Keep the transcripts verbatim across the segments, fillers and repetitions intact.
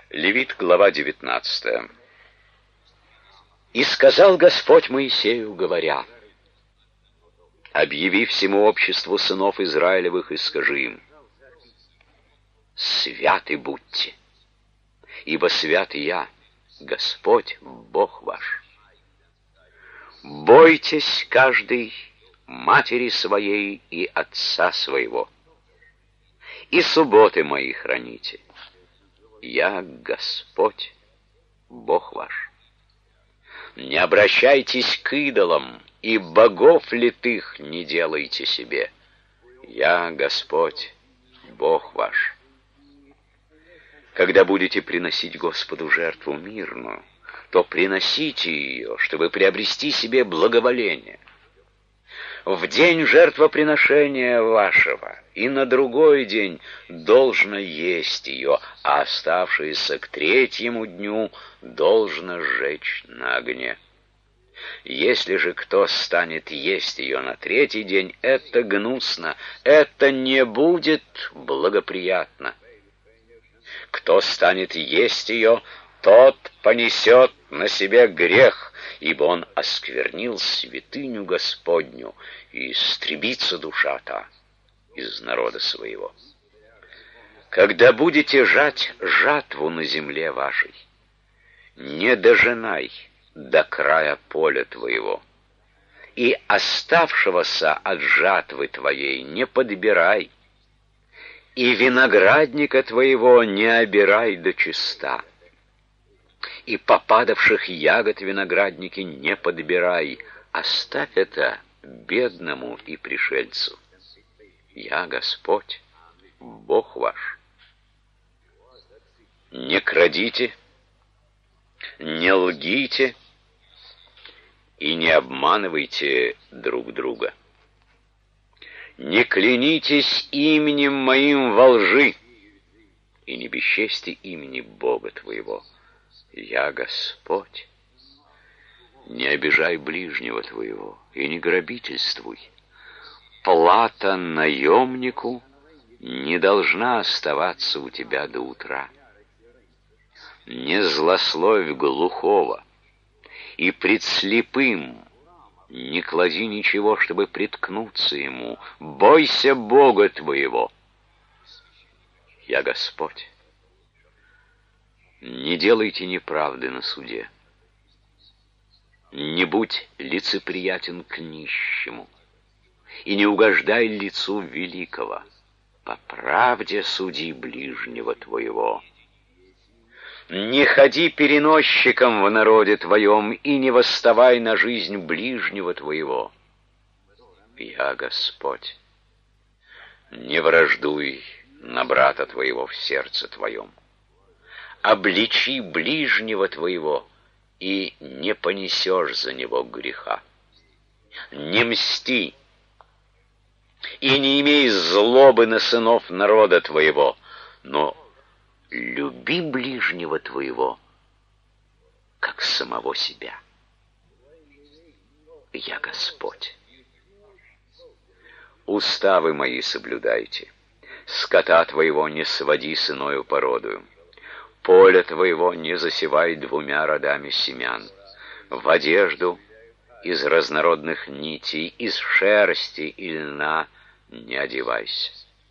Левит, глава девятнадцатая. «И сказал Господь Моисею, говоря: объяви всему обществу сынов Израилевых и скажи им: святы будьте, ибо свят я, Господь Бог ваш. Бойтесь каждый матери своей и отца своего, и субботы мои храните. Я Господь Бог ваш. Не обращайтесь к идолам, и богов литых не делайте себе. Я Господь Бог ваш. Когда будете приносить Господу жертву мирную, то приносите ее, чтобы приобрести себе благоволение. В день жертвоприношения вашего и на другой день должно есть ее, а оставшееся к третьему дню должно сжечь на огне. Если же кто станет есть ее на третий день, это гнусно, это не будет благоприятно. Кто станет есть ее, тот понесет на себе грех, ибо он осквернил святыню Господню, и истребится душа та из народа своего. Когда будете жать жатву на земле вашей, не дожинай до края поля твоего, и оставшегося от жатвы твоей не подбирай, и виноградника твоего не обирай до чиста, и попадавших ягод виноградники не подбирай, оставь это бедному и пришельцу. Я Господь, Бог ваш. Не крадите, не лгите и не обманывайте друг друга. Не клянитесь именем моим во лжи и не бесчести имени Бога твоего. Я Господь. Не обижай ближнего твоего и не грабительствуй. Плата наемнику не должна оставаться у тебя до утра. Не злословь глухого, и пред слепым не клади ничего, чтобы приткнуться ему. Бойся Бога твоего. Я Господь. Не делайте неправды на суде. Не будь лицеприятен к нищему, и не угождай лицу великого. По правде суди ближнего твоего. Не ходи переносчиком в народе твоем, и не восставай на жизнь ближнего твоего. Я Господь. Не враждуй на брата твоего в сердце твоем. Обличи ближнего твоего, и не понесешь за него греха. Не мсти, и не имей злобы на сынов народа твоего, но люби ближнего твоего, как самого себя. Я Господь. Уставы мои соблюдайте, скота твоего не своди с иною породою, поле твоего не засевай двумя родами семян, в одежду из разнородных нитей, из шерсти и льна не одевайся.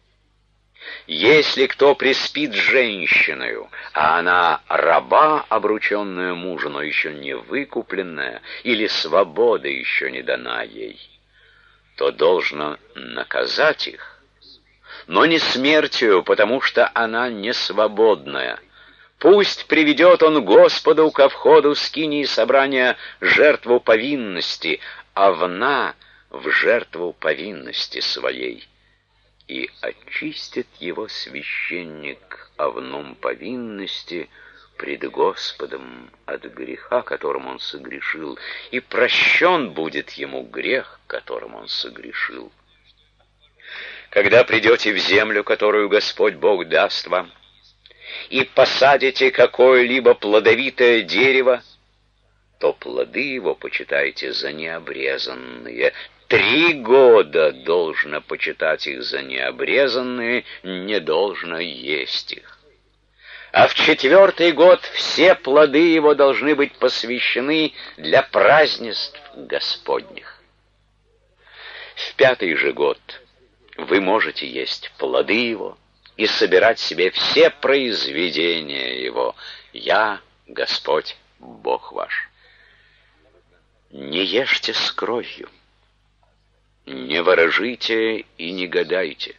Если кто приспит с женщиною, а она раба, обрученная мужу, но еще не выкупленная, или свобода еще не дана ей, то должно наказать их, но не смертью, потому что она не свободная. Пусть приведет он Господу ко входу скинии собрания жертву повинности, овна в жертву повинности своей, и очистит его священник овном повинности пред Господом от греха, которым он согрешил, и прощен будет ему грех, которым он согрешил. Когда придете в землю, которую Господь Бог даст вам, и посадите какое-либо плодовитое дерево, то плоды его почитайте за необрезанные. Три года должно почитать их за необрезанные, не должно есть их. а в четвертый год все плоды его должны быть посвящены для празднеств Господних. В пятый же год вы можете есть плоды его и собирать себе все произведения его. Я, Господь, Бог ваш. Не ешьте с кровью, не ворожите и не гадайте.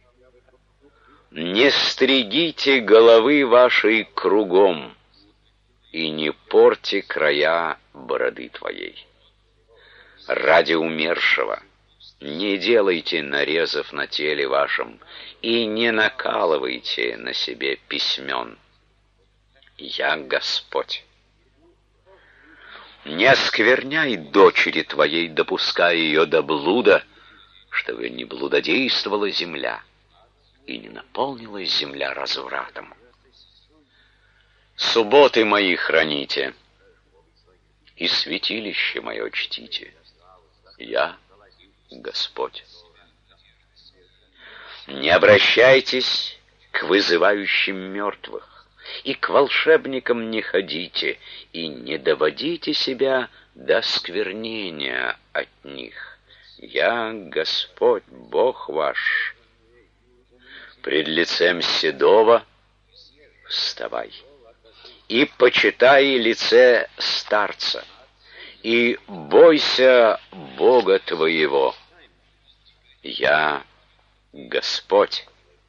Не стригите головы вашей кругом и не порти края бороды твоей. Ради умершего не делайте нарезов на теле вашем и не накалывайте на себе письмен. Я Господь. Не оскверняй дочери твоей, допуская ее до блуда, чтобы не блудодействовала земля и не наполнилась земля развратом. Субботы мои храните, и святилище мое чтите. Я Господь. Не обращайтесь к вызывающим мертвых, и к волшебникам не ходите, и не доводите себя до сквернения от них. Я Господь, Бог ваш. Пред лицем седого вставай, и почитай лице старца, и бойся Бога твоего. Я Господь.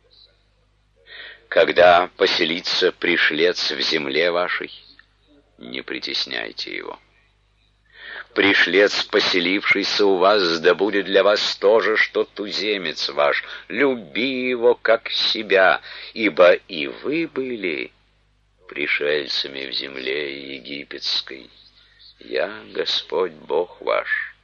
Когда поселится пришлец в земле вашей, не притесняйте его. Пришлец, поселившийся у вас, да будет для вас то же, что туземец ваш. Люби его, как себя, ибо и вы были пришельцами в земле египетской. Я Господь Бог ваш.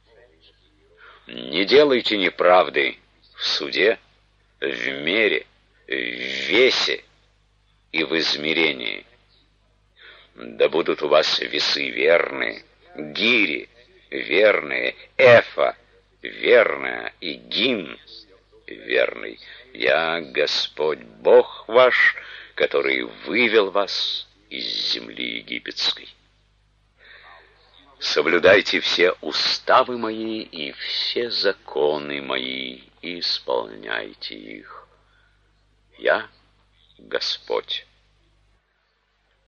Не делайте неправды в суде, в мере, в весе и в измерении. Да будут у вас весы верные, гири верные, эфа верная и гин верный. Я Господь Бог ваш, который вывел вас из земли египетской. Соблюдайте все уставы мои и все законы мои, и исполняйте их. Я Господь.